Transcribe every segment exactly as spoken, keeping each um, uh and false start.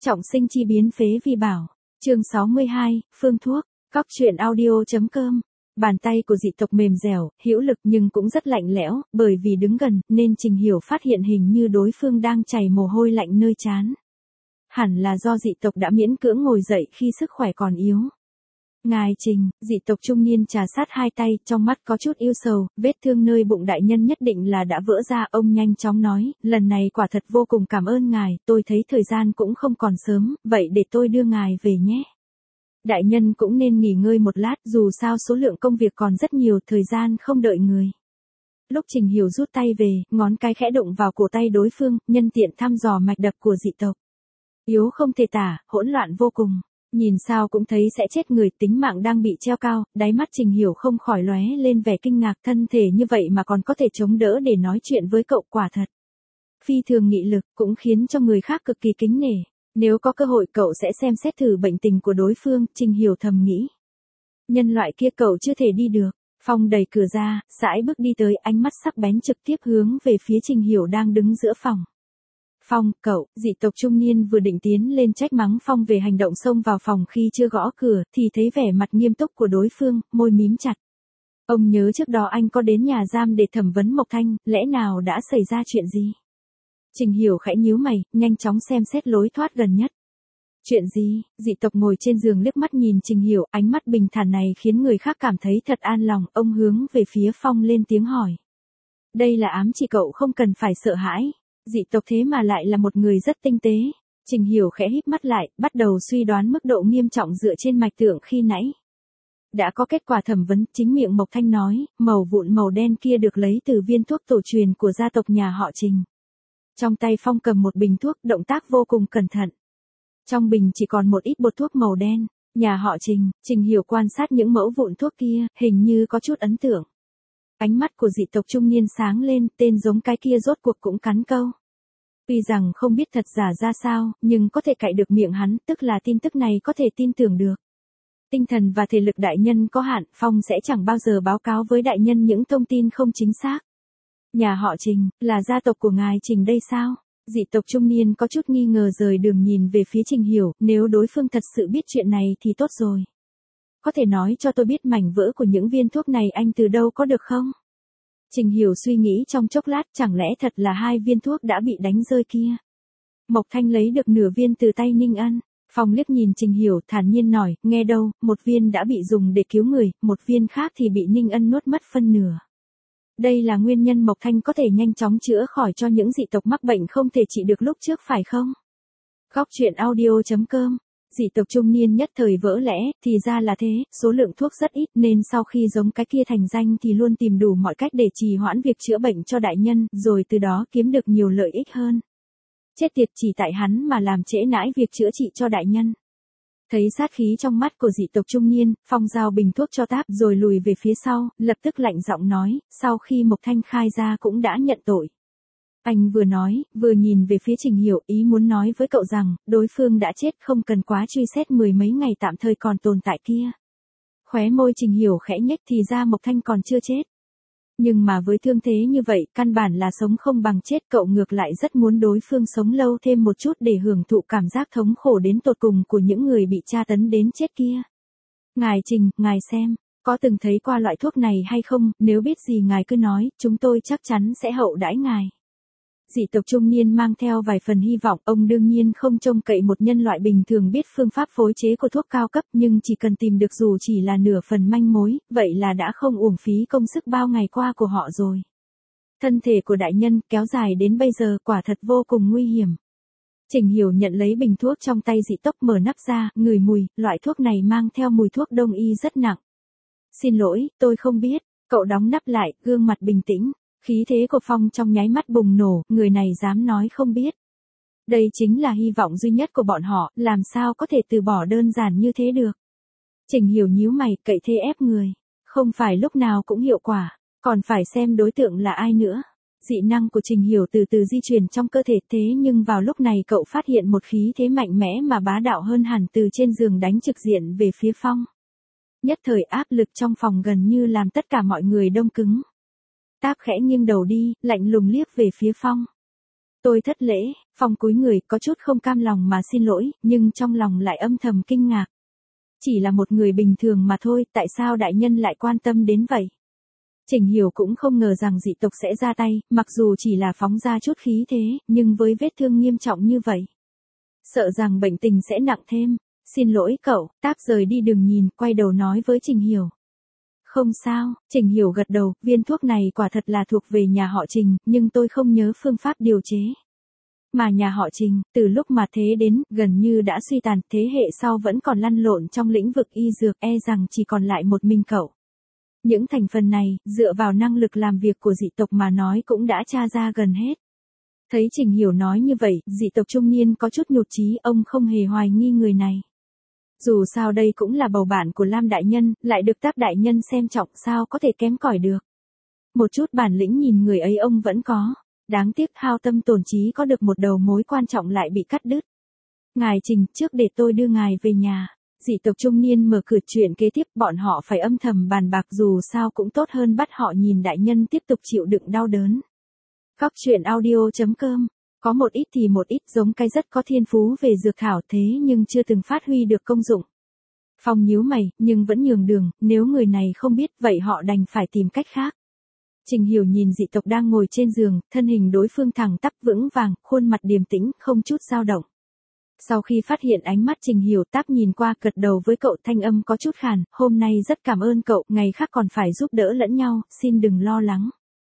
Trọng sinh chi biến phế vi bảo. Chương sáu mươi hai, phương thuốc. Cóc truyện audio chấm com. Bàn tay của dị tộc mềm dẻo, hữu lực nhưng cũng rất lạnh lẽo, bởi vì đứng gần nên Trình Hiểu phát hiện hình như đối phương đang chảy mồ hôi lạnh nơi trán. Hẳn là do dị tộc đã miễn cưỡng ngồi dậy khi sức khỏe còn yếu. Ngài Trình, dị tộc trung niên trà sát hai tay, trong mắt có chút yêu sầu, vết thương nơi bụng đại nhân nhất định là đã vỡ ra. Ông nhanh chóng nói, lần này quả thật vô cùng cảm ơn ngài, tôi thấy thời gian cũng không còn sớm, vậy để tôi đưa ngài về nhé. Đại nhân cũng nên nghỉ ngơi một lát, dù sao số lượng công việc còn rất nhiều, thời gian không đợi người. Lúc Trình Hiểu rút tay về, ngón cái khẽ động vào cổ tay đối phương, nhân tiện thăm dò mạch đập của dị tộc. Yếu không thể tả, hỗn loạn vô cùng. Nhìn sao cũng thấy sẽ chết người, tính mạng đang bị treo cao, đáy mắt Trình Hiểu không khỏi lóe lên vẻ kinh ngạc, thân thể như vậy mà còn có thể chống đỡ để nói chuyện với cậu, quả thật. Phi thường nghị lực, cũng khiến cho người khác cực kỳ kính nể. Nếu có cơ hội cậu sẽ xem xét thử bệnh tình của đối phương, Trình Hiểu thầm nghĩ. Nhân loại kia cậu chưa thể đi được. Phong đẩy cửa ra, sải bước đi tới, ánh mắt sắc bén trực tiếp hướng về phía Trình Hiểu đang đứng giữa phòng. Phong, cậu, dị tộc trung niên vừa định tiến lên trách mắng Phong về hành động xông vào phòng khi chưa gõ cửa, thì thấy vẻ mặt nghiêm túc của đối phương, môi mím chặt. Ông nhớ trước đó anh có đến nhà giam để thẩm vấn Mộc Thanh, lẽ nào đã xảy ra chuyện gì? Trình Hiểu khẽ nhíu mày, nhanh chóng xem xét lối thoát gần nhất. Chuyện gì? Dị tộc ngồi trên giường liếc mắt nhìn Trình Hiểu, ánh mắt bình thản này khiến người khác cảm thấy thật an lòng, ông hướng về phía Phong lên tiếng hỏi. Đây là ám chỉ cậu không cần phải sợ hãi. Dị tộc thế mà lại là một người rất tinh tế. Trình Hiểu khẽ híp mắt lại, bắt đầu suy đoán mức độ nghiêm trọng dựa trên mạch tượng khi nãy. Đã có kết quả thẩm vấn, chính miệng Mộc Thanh nói, màu vụn màu đen kia được lấy từ viên thuốc tổ truyền của gia tộc nhà họ Trình. Trong tay Phong cầm một bình thuốc, động tác vô cùng cẩn thận. Trong bình chỉ còn một ít bột thuốc màu đen. Nhà họ Trình, Trình Hiểu quan sát những mẫu vụn thuốc kia, hình như có chút ấn tượng. Ánh mắt của dị tộc trung niên sáng lên, tên giống cái kia rốt cuộc cũng cắn câu. Tuy rằng không biết thật giả ra sao, nhưng có thể cạy được miệng hắn, tức là tin tức này có thể tin tưởng được. Tinh thần và thể lực đại nhân có hạn, Phong sẽ chẳng bao giờ báo cáo với đại nhân những thông tin không chính xác. Nhà họ Trình, là gia tộc của ngài Trình đây sao? Dị tộc trung niên có chút nghi ngờ rời đường nhìn về phía Trình Hiểu, nếu đối phương thật sự biết chuyện này thì tốt rồi. Có thể nói cho tôi biết mảnh vỡ của những viên thuốc này anh từ đâu có được không? Trình Hiểu suy nghĩ trong chốc lát, chẳng lẽ thật là hai viên thuốc đã bị đánh rơi kia. Mộc Thanh lấy được nửa viên từ tay Ninh Ân. Phong liếc nhìn Trình Hiểu, thản nhiên nói, nghe đâu, một viên đã bị dùng để cứu người, một viên khác thì bị Ninh Ân nuốt mất phân nửa. Đây là nguyên nhân Mộc Thanh có thể nhanh chóng chữa khỏi cho những dị tộc mắc bệnh không thể trị được lúc trước phải không? Cóc truyện audio chấm com. Dị tộc trung niên nhất thời vỡ lẽ, thì ra là thế, số lượng thuốc rất ít nên sau khi giống cái kia thành danh thì luôn tìm đủ mọi cách để trì hoãn việc chữa bệnh cho đại nhân, rồi từ đó kiếm được nhiều lợi ích hơn. Chết tiệt, chỉ tại hắn mà làm trễ nãi việc chữa trị cho đại nhân. Thấy sát khí trong mắt của dị tộc trung niên, Phong giao bình thuốc cho táp rồi lùi về phía sau, lập tức lạnh giọng nói, sau khi Mộc Thanh khai ra cũng đã nhận tội. Anh vừa nói, vừa nhìn về phía Trình Hiểu, ý muốn nói với cậu rằng, đối phương đã chết, không cần quá truy xét mười mấy ngày tạm thời còn tồn tại kia. Khóe môi Trình Hiểu khẽ nhếch, thì ra Mộc Thanh còn chưa chết. Nhưng mà với thương thế như vậy, căn bản là sống không bằng chết, cậu ngược lại rất muốn đối phương sống lâu thêm một chút để hưởng thụ cảm giác thống khổ đến tột cùng của những người bị tra tấn đến chết kia. Ngài Trình, ngài xem, có từng thấy qua loại thuốc này hay không, nếu biết gì ngài cứ nói, chúng tôi chắc chắn sẽ hậu đãi ngài. Dị tộc trung niên mang theo vài phần hy vọng, ông đương nhiên không trông cậy một nhân loại bình thường biết phương pháp phối chế của thuốc cao cấp, nhưng chỉ cần tìm được dù chỉ là nửa phần manh mối, vậy là đã không uổng phí công sức bao ngày qua của họ rồi. Thân thể của đại nhân kéo dài đến bây giờ quả thật vô cùng nguy hiểm. Trình Hiểu nhận lấy bình thuốc trong tay dị tộc, mở nắp ra, ngửi mùi, loại thuốc này mang theo mùi thuốc đông y rất nặng. Xin lỗi, tôi không biết, cậu đóng nắp lại, gương mặt bình tĩnh. Khí thế của Phong trong nháy mắt bùng nổ, người này dám nói không biết. Đây chính là hy vọng duy nhất của bọn họ, làm sao có thể từ bỏ đơn giản như thế được. Trình Hiểu nhíu mày, cậy thế ép người. Không phải lúc nào cũng hiệu quả, còn phải xem đối tượng là ai nữa. Dị năng của Trình Hiểu từ từ di chuyển trong cơ thể, thế nhưng vào lúc này cậu phát hiện một khí thế mạnh mẽ mà bá đạo hơn hẳn từ trên giường đánh trực diện về phía Phong. Nhất thời áp lực trong phòng gần như làm tất cả mọi người đông cứng. Táp khẽ nghiêng đầu đi, lạnh lùng liếc về phía Phong. Tôi thất lễ, Phong cúi người có chút không cam lòng mà xin lỗi, nhưng trong lòng lại âm thầm kinh ngạc. Chỉ là một người bình thường mà thôi, tại sao đại nhân lại quan tâm đến vậy? Trình Hiểu cũng không ngờ rằng dị tộc sẽ ra tay, mặc dù chỉ là phóng ra chút khí thế, nhưng với vết thương nghiêm trọng như vậy. Sợ rằng bệnh tình sẽ nặng thêm. Xin lỗi cậu, Táp rời đi đừng nhìn, quay đầu nói với Trình Hiểu. Không sao, Trình Hiểu gật đầu, viên thuốc này quả thật là thuộc về nhà họ Trình, nhưng tôi không nhớ phương pháp điều chế. Mà nhà họ Trình, từ lúc mà thế đến, gần như đã suy tàn, thế hệ sau vẫn còn lăn lộn trong lĩnh vực y dược, e rằng chỉ còn lại một mình cậu. Những thành phần này, dựa vào năng lực làm việc của dị tộc mà nói cũng đã tra ra gần hết. Thấy Trình Hiểu nói như vậy, dị tộc trung niên có chút nhụt chí, ông không hề hoài nghi người này. Dù sao đây cũng là bầu bạn của Lam đại nhân, lại được Táp đại nhân xem trọng, sao có thể kém cỏi được. Một chút bản lĩnh nhìn người ấy ông vẫn có. Đáng tiếc hao tâm tổn trí có được một đầu mối quan trọng lại bị cắt đứt. Ngài Trình, trước để tôi đưa ngài về nhà. Dị tộc trung niên mở cửa chuyện kế tiếp, bọn họ phải âm thầm bàn bạc, dù sao cũng tốt hơn bắt họ nhìn đại nhân tiếp tục chịu đựng đau đớn. Cóc truyện audio chấm com. Có một ít thì một ít, giống cây rất có thiên phú về dược thảo thế nhưng chưa từng phát huy được công dụng. Phong nhíu mày, nhưng vẫn nhường đường, nếu người này không biết vậy họ đành phải tìm cách khác. Trình Hiểu nhìn dị tộc đang ngồi trên giường, thân hình đối phương thẳng tắp vững vàng, khuôn mặt điềm tĩnh, không chút dao động. Sau khi phát hiện ánh mắt Trình Hiểu, Táp nhìn qua gật đầu với cậu, thanh âm có chút khàn, hôm nay rất cảm ơn cậu, ngày khác còn phải giúp đỡ lẫn nhau, xin đừng lo lắng.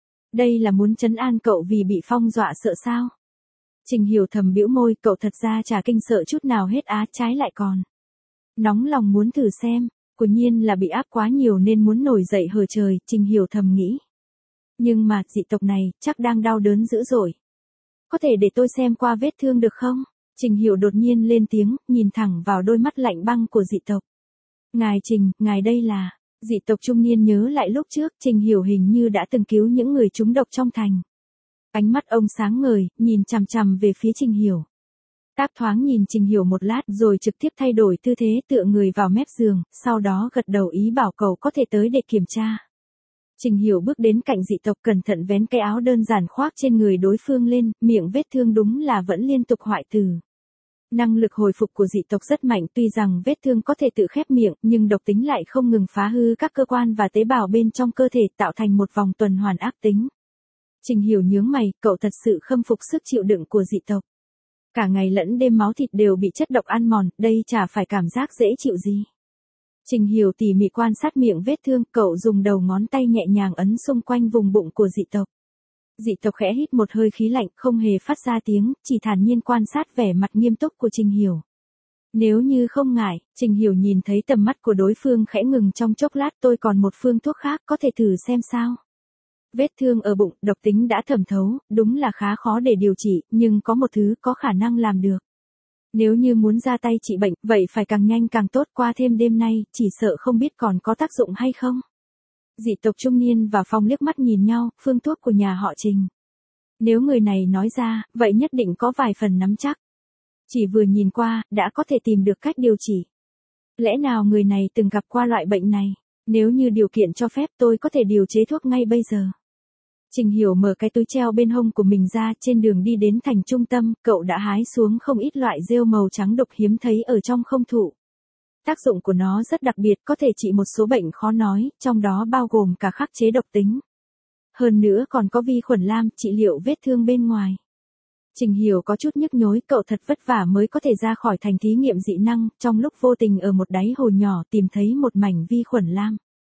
Đây là muốn trấn an cậu vì bị Phong dọa sợ sao? Trình Hiểu thầm bĩu môi, cậu thật ra chả kinh sợ chút nào hết á, trái lại còn. Nóng lòng muốn thử xem, quả nhiên là bị áp quá nhiều nên muốn nổi dậy hở trời, Trình Hiểu thầm nghĩ. Nhưng mà, dị tộc này, chắc đang đau đớn dữ dội. Có thể để tôi xem qua vết thương được không? Trình Hiểu đột nhiên lên tiếng, nhìn thẳng vào đôi mắt lạnh băng của dị tộc. Ngài Trình, ngài đây là... Dị tộc trung niên nhớ lại lúc trước, Trình Hiểu hình như đã từng cứu những người trúng độc trong thành. Ánh mắt ông sáng ngời, nhìn chằm chằm về phía Trình Hiểu. Táp thoáng nhìn Trình Hiểu một lát rồi trực tiếp thay đổi tư thế tựa người vào mép giường, sau đó gật đầu ý bảo cậu có thể tới để kiểm tra. Trình Hiểu bước đến cạnh dị tộc, cẩn thận vén cái áo đơn giản khoác trên người đối phương lên, miệng vết thương đúng là vẫn liên tục hoại tử. Năng lực hồi phục của dị tộc rất mạnh, tuy rằng vết thương có thể tự khép miệng, nhưng độc tính lại không ngừng phá hư các cơ quan và tế bào bên trong cơ thể, tạo thành một vòng tuần hoàn ác tính. Trình Hiểu nhướng mày, cậu thật sự khâm phục sức chịu đựng của dị tộc. Cả ngày lẫn đêm máu thịt đều bị chất độc ăn mòn, đây chả phải cảm giác dễ chịu gì. Trình Hiểu tỉ mỉ quan sát miệng vết thương, cậu dùng đầu ngón tay nhẹ nhàng ấn xung quanh vùng bụng của dị tộc. Dị tộc khẽ hít một hơi khí lạnh, không hề phát ra tiếng, chỉ thản nhiên quan sát vẻ mặt nghiêm túc của Trình Hiểu. Nếu như không ngại, Trình Hiểu nhìn thấy tầm mắt của đối phương khẽ ngừng trong chốc lát, tôi còn một phương thuốc khác, có thể thử xem sao. Vết thương ở bụng, độc tính đã thẩm thấu, đúng là khá khó để điều trị, nhưng có một thứ có khả năng làm được. Nếu như muốn ra tay trị bệnh, vậy phải càng nhanh càng tốt, qua thêm đêm nay, chỉ sợ không biết còn có tác dụng hay không. Dị tộc trung niên và Phong liếc mắt nhìn nhau, phương thuốc của nhà họ Trình. Nếu người này nói ra, vậy nhất định có vài phần nắm chắc. Chỉ vừa nhìn qua, đã có thể tìm được cách điều trị. Lẽ nào người này từng gặp qua loại bệnh này? Nếu như điều kiện cho phép tôi có thể điều chế thuốc ngay bây giờ. Trình Hiểu mở cái túi treo bên hông của mình ra, trên đường đi đến thành trung tâm, cậu đã hái xuống không ít loại rêu màu trắng độc hiếm thấy ở trong không thụ. Tác dụng của nó rất đặc biệt, có thể trị một số bệnh khó nói, trong đó bao gồm cả khắc chế độc tính. Hơn nữa còn có vi khuẩn lam, trị liệu vết thương bên ngoài. Trình Hiểu có chút nhức nhối, cậu thật vất vả mới có thể ra khỏi thành thí nghiệm dị năng, trong lúc vô tình ở một đáy hồ nhỏ tìm thấy một mảnh vi khuẩn lam.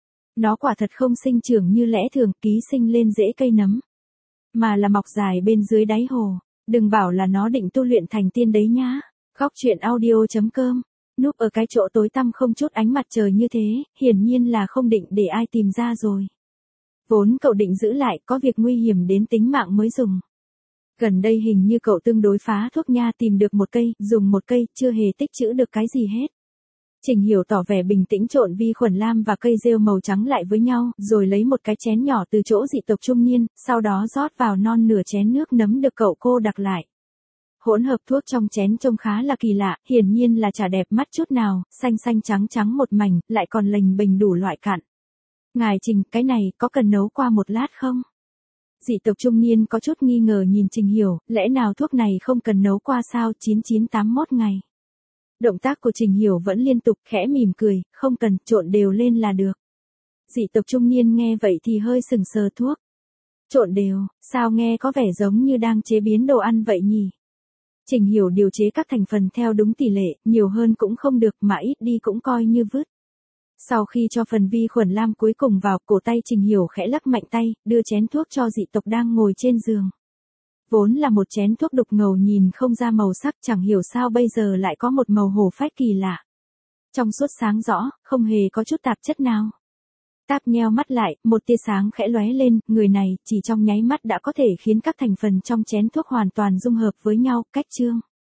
Nó quả thật không sinh trưởng như lẽ thường, ký sinh lên rễ cây nấm, mà là mọc dài bên dưới đáy hồ. Đừng bảo là nó định tu luyện thành tiên đấy nhá. Góc truyện audio chấm com. Núp ở cái chỗ tối tăm không chút ánh mặt trời như thế, hiển nhiên là không định để ai tìm ra rồi. Vốn cậu định giữ lại, có việc nguy hiểm đến tính mạng mới dùng. Gần đây hình như cậu tương đối phá thuốc nha, tìm được một cây, dùng một cây, chưa hề tích trữ được cái gì hết. Trình Hiểu tỏ vẻ bình tĩnh trộn vi khuẩn lam và cây rêu màu trắng lại với nhau, rồi lấy một cái chén nhỏ từ chỗ dị tộc trung niên, sau đó rót vào non nửa chén nước nấm được cậu cô đặc lại. Hỗn hợp thuốc trong chén trông khá là kỳ lạ, hiển nhiên là chả đẹp mắt chút nào, xanh xanh trắng trắng một mảnh, lại còn lềnh bềnh đủ loại cặn. Ngài Trình, cái này có cần nấu qua một lát không? Dị tộc trung niên có chút nghi ngờ nhìn Trình Hiểu, lẽ nào thuốc này không cần nấu qua sao chín chín tám mốt ngày. Động tác của Trình Hiểu vẫn liên tục khẽ mỉm cười, không cần, trộn đều lên là được. Dị tộc trung niên nghe vậy thì hơi sừng sờ thuốc. Trộn đều, sao nghe có vẻ giống như đang chế biến đồ ăn vậy nhỉ? Trình Hiểu điều chế các thành phần theo đúng tỷ lệ, nhiều hơn cũng không được mà ít đi cũng coi như vứt. Sau khi cho phần vi khuẩn lam cuối cùng vào, cổ tay Trình Hiểu khẽ lắc mạnh tay, đưa chén thuốc cho dị tộc đang ngồi trên giường. Vốn là một chén thuốc đục ngầu nhìn không ra màu sắc, chẳng hiểu sao bây giờ lại có một màu hổ phách kỳ lạ. Trong suốt sáng rõ, không hề có chút tạp chất nào. Táp nheo mắt lại, một tia sáng khẽ lóe lên, người này chỉ trong nháy mắt đã có thể khiến các thành phần trong chén thuốc hoàn toàn dung hợp với nhau, cách chương.